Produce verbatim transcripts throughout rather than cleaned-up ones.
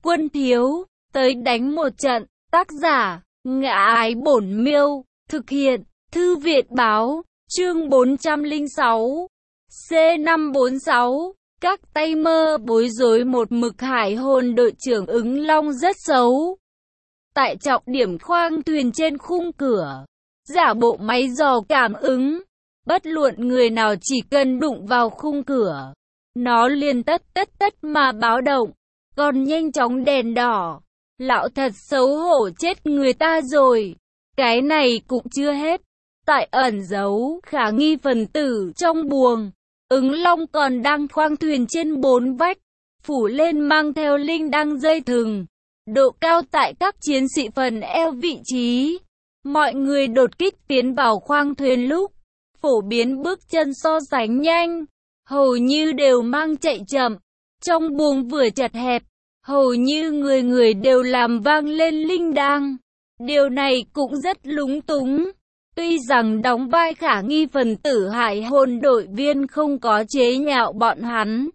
Quân thiếu, tới đánh một trận. Tác giả, Ngã Ái Bổn Miêu. Thực hiện, Thư Viện Báo. Chương bốn trăm lẻ sáu. C năm bốn sáu. Các tay mơ bối rối một mực hải hồn đội trưởng ứng long rất xấu. Tại trọng điểm khoang thuyền trên khung cửa, giả bộ máy dò cảm ứng. Bất luận người nào chỉ cần đụng vào khung cửa, nó liền tất tất tất mà báo động, còn nhanh chóng đèn đỏ. Lão thật xấu hổ chết người ta rồi. Cái này cũng chưa hết. Tại ẩn giấu khả nghi phần tử trong buồng, ứng long còn đang khoang thuyền trên bốn vách, phủ lên mang theo linh đăng dây thừng. Độ cao tại các chiến sĩ phần eo vị trí. Mọi người đột kích tiến vào khoang thuyền lúc, phổ biến bước chân so sánh nhanh, hầu như đều mang chạy chậm. Trong buồng vừa chật hẹp, hầu như người người đều làm vang lên linh đăng. Điều này cũng rất lúng túng. Tuy rằng đóng vai khả nghi phần tử hải hồn đội viên không có chế nhạo bọn hắn,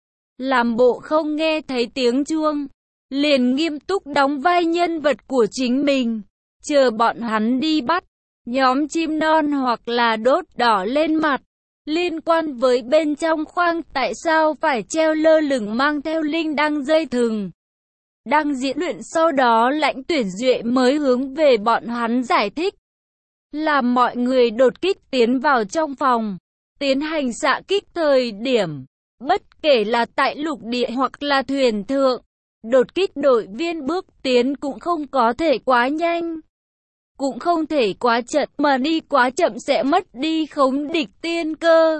làm bộ không nghe thấy tiếng chuông, liền nghiêm túc đóng vai nhân vật của chính mình, chờ bọn hắn đi bắt. Nhóm chim non hoặc là đốt đỏ lên mặt. Liên quan với bên trong khoang tại sao phải treo lơ lửng mang theo linh đăng dây thừng. Đang diễn luyện sau đó lãnh tuyển duệ mới hướng về bọn hắn giải thích. Làm mọi người đột kích tiến vào trong phòng, tiến hành xạ kích thời điểm, bất kể là tại lục địa hoặc là thuyền thượng, đột kích đội viên bước tiến cũng không có thể quá nhanh, cũng không thể quá chậm, mà đi quá chậm sẽ mất đi khống địch tiên cơ.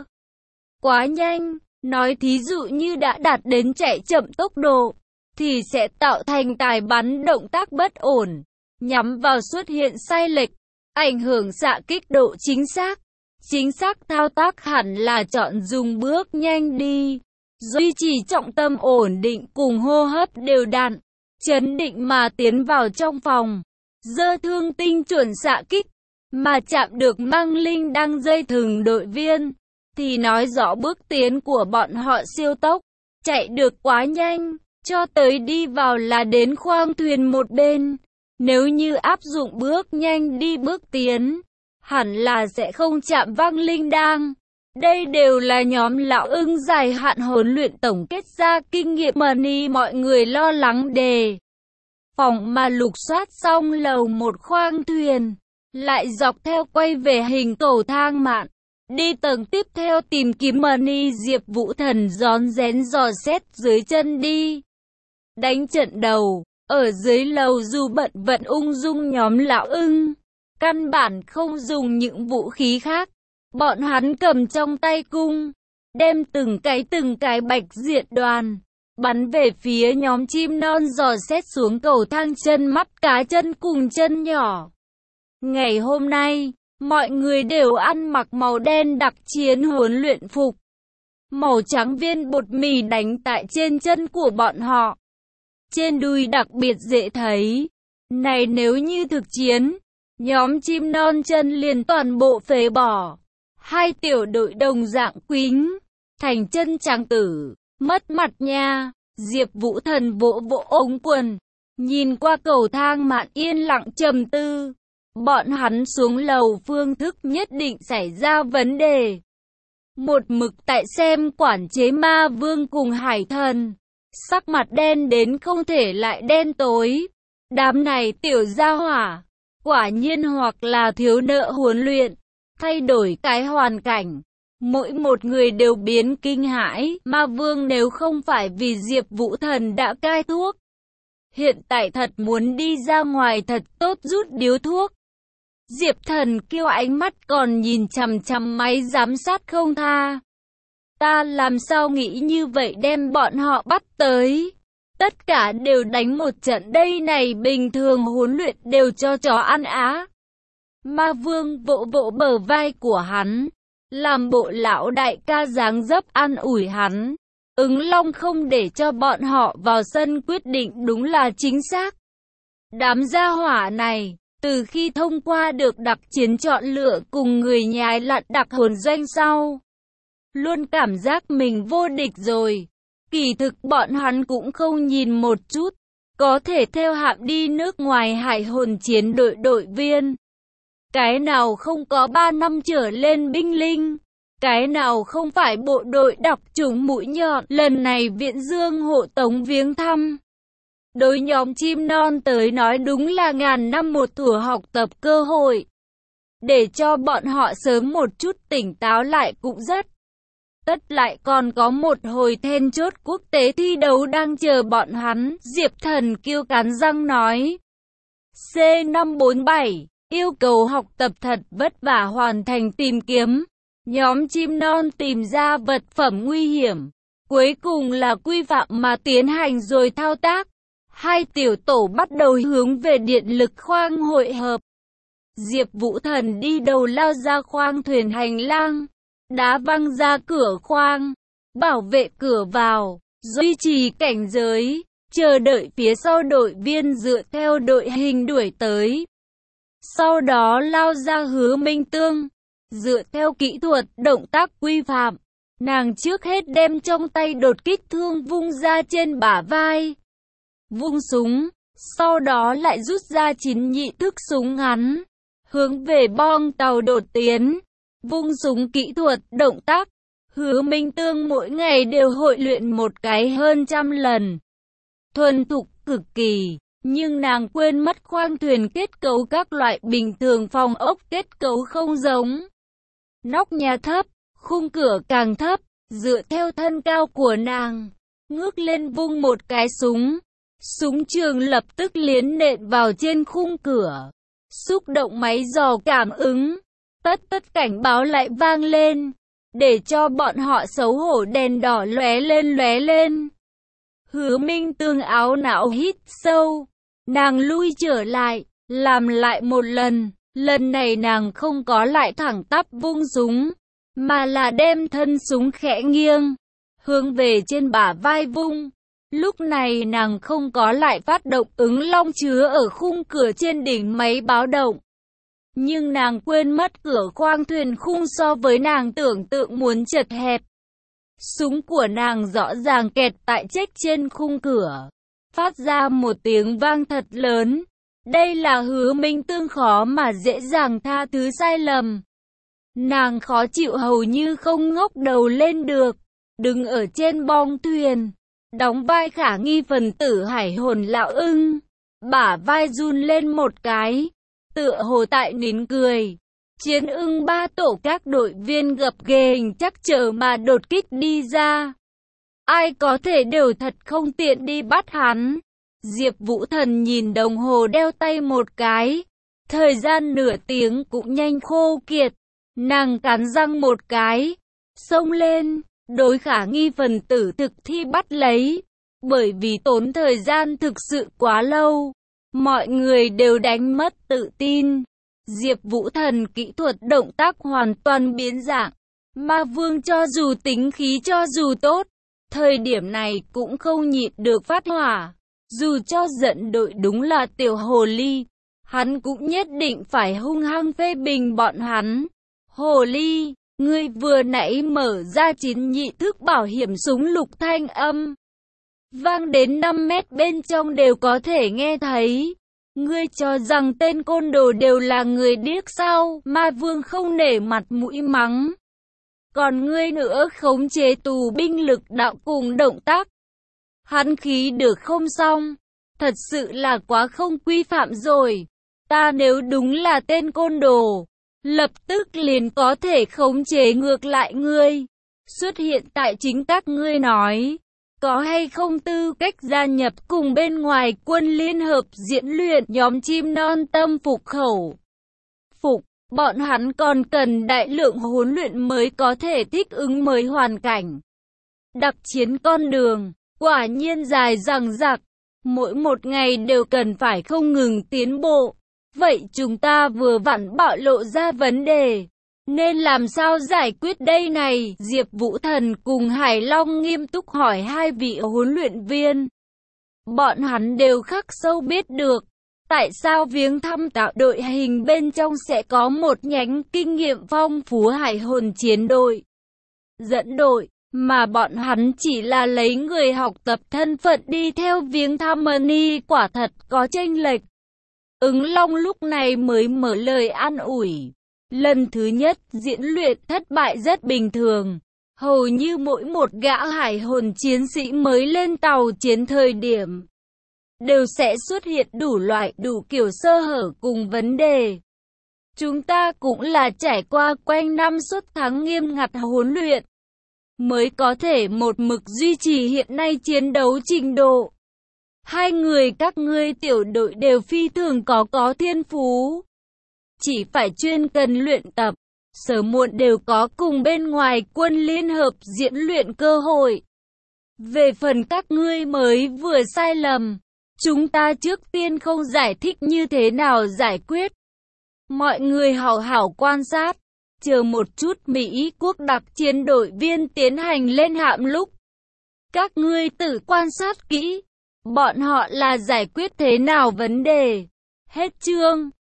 Quá nhanh, nói thí dụ như đã đạt đến chạy chậm tốc độ, thì sẽ tạo thành tài bắn động tác bất ổn, nhắm vào xuất hiện sai lệch, ảnh hưởng xạ kích độ chính xác. Chính xác thao tác hẳn là chọn dùng bước nhanh đi, duy trì trọng tâm ổn định cùng hô hấp đều đặn, chấn định mà tiến vào trong phòng. Dơ thương tinh chuẩn xạ kích, mà chạm được mang linh đăng dây thừng đội viên, thì nói rõ bước tiến của bọn họ siêu tốc, chạy được quá nhanh, cho tới đi vào là đến khoang thuyền một bên. Nếu như áp dụng bước nhanh đi bước tiến, hẳn là sẽ không chạm vang linh đăng. Đây đều là nhóm lão ưng dài hạn huấn luyện tổng kết ra kinh nghiệm mà ni mọi người lo lắng đề phòng mà lục soát xong lầu một khoang thuyền, lại dọc theo quay về hình cầu thang mạn, đi tầng tiếp theo tìm kiếm Mani Diệp Vũ Thần rón rén dò xét dưới chân đi. Đánh trận đầu, ở dưới lầu dù bận vận ung dung nhóm lão ưng, căn bản không dùng những vũ khí khác. Bọn hắn cầm trong tay cung, đem từng cái từng cái bạch diện đoàn, bắn về phía nhóm chim non dò xét xuống cầu thang chân mắt cá chân cùng chân nhỏ. Ngày hôm nay, mọi người đều ăn mặc màu đen đặc chiến huấn luyện phục. Màu trắng viên bột mì đánh tại trên chân của bọn họ. Trên đùi đặc biệt dễ thấy. Này nếu như thực chiến, nhóm chim non chân liền toàn bộ phế bỏ. Hai tiểu đội đồng dạng quính, thành chân trắng tử, mất mặt nha. Diệp Vũ Thần vỗ vỗ ống quần, nhìn qua cầu thang mạn yên lặng trầm tư. Bọn hắn xuống lầu phương thức nhất định xảy ra vấn đề. Một mực tại xem quản chế ma vương cùng hải thần, sắc mặt đen đến không thể lại đen tối. Đám này tiểu gia hỏa, quả nhiên hoặc là thiếu nợ huấn luyện, thay đổi cái hoàn cảnh, mỗi một người đều biến kinh hãi. Ma vương nếu không phải vì Diệp Vũ Thần đã cai thuốc, hiện tại thật muốn đi ra ngoài thật tốt rút điếu thuốc. Diệp Thần kêu ánh mắt còn nhìn chằm chằm máy giám sát không tha. Ta làm sao nghĩ như vậy đem bọn họ bắt tới. Tất cả đều đánh một trận đây này, bình thường huấn luyện đều cho chó ăn á. Ma vương vỗ vỗ bờ vai của hắn, làm bộ lão đại ca dáng dấp an ủi hắn. Ứng Long không để cho bọn họ vào sân quyết định đúng là chính xác. Đám gia hỏa này, từ khi thông qua được đặc chiến chọn lựa cùng người nhái lặn đặc hồn doanh sau, luôn cảm giác mình vô địch rồi. Kỳ thực bọn hắn cũng không nhìn một chút, có thể theo hạm đi nước ngoài hải hồn chiến đội đội viên. Cái nào không có ba năm trở lên binh linh. Cái nào không phải bộ đội đặc chủng mũi nhọn. Lần này Viện Dương hộ tống viếng thăm. Đối nhóm chim non tới nói đúng là ngàn năm một thủa học tập cơ hội. Để cho bọn họ sớm một chút tỉnh táo lại cũng rất. Tất lại còn có một hồi then chốt quốc tế thi đấu đang chờ bọn hắn. Diệp Thần Kiêu cắn răng nói. C năm bốn bảy, yêu cầu học tập thật vất vả hoàn thành tìm kiếm. Nhóm chim non tìm ra vật phẩm nguy hiểm. Cuối cùng là quy phạm mà tiến hành rồi thao tác. Hai tiểu tổ bắt đầu hướng về điện lực khoang hội hợp. Diệp Vũ Thần đi đầu lao ra khoang thuyền hành lang. Đá văng ra cửa khoang. Bảo vệ cửa vào. Duy trì cảnh giới. Chờ đợi phía sau đội viên dựa theo đội hình đuổi tới. Sau đó lao ra Hứa Minh Tương. Dựa theo kỹ thuật động tác quy phạm. Nàng trước hết đem trong tay đột kích thương vung ra trên bả vai. Vung súng. Sau đó lại rút ra chín nhị thức súng ngắn. Hướng về bong tàu đột tiến. Vung súng kỹ thuật động tác. Hứa Minh Tương mỗi ngày đều hội luyện một cái hơn trăm lần. Thuần thục cực kỳ. Nhưng nàng quên mất khoang thuyền kết cấu các loại bình thường phòng ốc kết cấu không giống. Nóc nhà thấp, khung cửa càng thấp, dựa theo thân cao của nàng. Ngước lên vung một cái súng. Súng trường lập tức liến nện vào trên khung cửa. Xúc động máy dò cảm ứng. Tất tất cảnh báo lại vang lên. Để cho bọn họ xấu hổ đèn đỏ lóe lên lóe lên. Hứa Minh Tương áo não hít sâu. Nàng lui trở lại, làm lại một lần. Lần này nàng không có lại thẳng tắp vung súng, mà là đem thân súng khẽ nghiêng, hướng về trên bả vai vung. Lúc này nàng không có lại phát động ứng long chứa ở khung cửa trên đỉnh máy báo động. Nhưng nàng quên mất cửa khoang thuyền khung so với nàng tưởng tượng muốn chật hẹp. Súng của nàng rõ ràng kẹt tại chếch trên khung cửa, phát ra một tiếng vang thật lớn. Đây là Hứa Minh Tương khó mà dễ dàng tha thứ sai lầm. Nàng khó chịu hầu như không ngóc đầu lên được, đứng ở trên bong thuyền, đóng vai khả nghi phần tử hải hồn lão ưng, bả vai run lên một cái, tựa hồ tại nín cười. Chiến ưng ba tổ các đội viên gập ghề hình chắc chờ mà đột kích đi ra. Ai có thể đều thật không tiện đi bắt hắn. Diệp Vũ Thần nhìn đồng hồ đeo tay một cái. Thời gian nửa tiếng cũng nhanh khô kiệt. Nàng cắn răng một cái. Xông lên. Đối khả nghi phần tử thực thi bắt lấy. Bởi vì tốn thời gian thực sự quá lâu. Mọi người đều đánh mất tự tin. Diệp Vũ Thần kỹ thuật động tác hoàn toàn biến dạng. Ma Vương cho dù tính khí cho dù tốt. Thời điểm này cũng không nhịn được phát hỏa. Dù cho giận đội đúng là tiểu hồ ly, hắn cũng nhất định phải hung hăng phê bình bọn hắn. Hồ ly, ngươi vừa nãy mở ra chín nhị thức bảo hiểm súng lục thanh âm. Vang đến năm mét bên trong đều có thể nghe thấy. Ngươi cho rằng tên côn đồ đều là người điếc sao? Ma Vương không nể mặt mũi mắng. Còn ngươi nữa khống chế tù binh lực đạo cùng động tác. Hắn khí được không xong. Thật sự là quá không quy phạm rồi. Ta nếu đúng là tên côn đồ, lập tức liền có thể khống chế ngược lại ngươi. Xuất hiện tại chính các ngươi nói. Có hay không tư cách gia nhập cùng bên ngoài quân liên hợp diễn luyện nhóm chim non tâm phục khẩu phục. Bọn hắn còn cần đại lượng huấn luyện mới có thể thích ứng mới hoàn cảnh. Đặc chiến con đường, quả nhiên dài dằng dặc. Mỗi một ngày đều cần phải không ngừng tiến bộ. Vậy chúng ta vừa vặn bạo lộ ra vấn đề. Nên làm sao giải quyết đây này? Diệp Vũ Thần cùng Hải Long nghiêm túc hỏi hai vị huấn luyện viên. Bọn hắn đều khắc sâu biết được. Tại sao viếng thăm tạo đội hình bên trong sẽ có một nhánh kinh nghiệm phong phú hải hồn chiến đội. Dẫn đội, mà bọn hắn chỉ là lấy người học tập thân phận đi theo viếng thăm Mani, quả thật có chênh lệch. Ứng Long lúc này mới mở lời an ủi. Lần thứ nhất diễn luyện thất bại rất bình thường. Hầu như mỗi một gã hải hồn chiến sĩ mới lên tàu chiến thời điểm đều sẽ xuất hiện đủ loại đủ kiểu sơ hở cùng vấn đề. Chúng ta cũng là trải qua quanh năm suốt tháng nghiêm ngặt huấn luyện mới có thể một mực duy trì hiện nay chiến đấu trình độ. Hai người các ngươi tiểu đội đều phi thường có có thiên phú. Chỉ phải chuyên cần luyện tập, sớm muộn đều có cùng bên ngoài quân liên hợp diễn luyện cơ hội. Về phần các ngươi mới vừa sai lầm, chúng ta trước tiên không giải thích như thế nào giải quyết. Mọi người hảo hảo quan sát, chờ một chút Mỹ quốc đặc chiến đội viên tiến hành lên hạm lúc. Các ngươi tự quan sát kỹ, bọn họ là giải quyết thế nào vấn đề. Hết chương.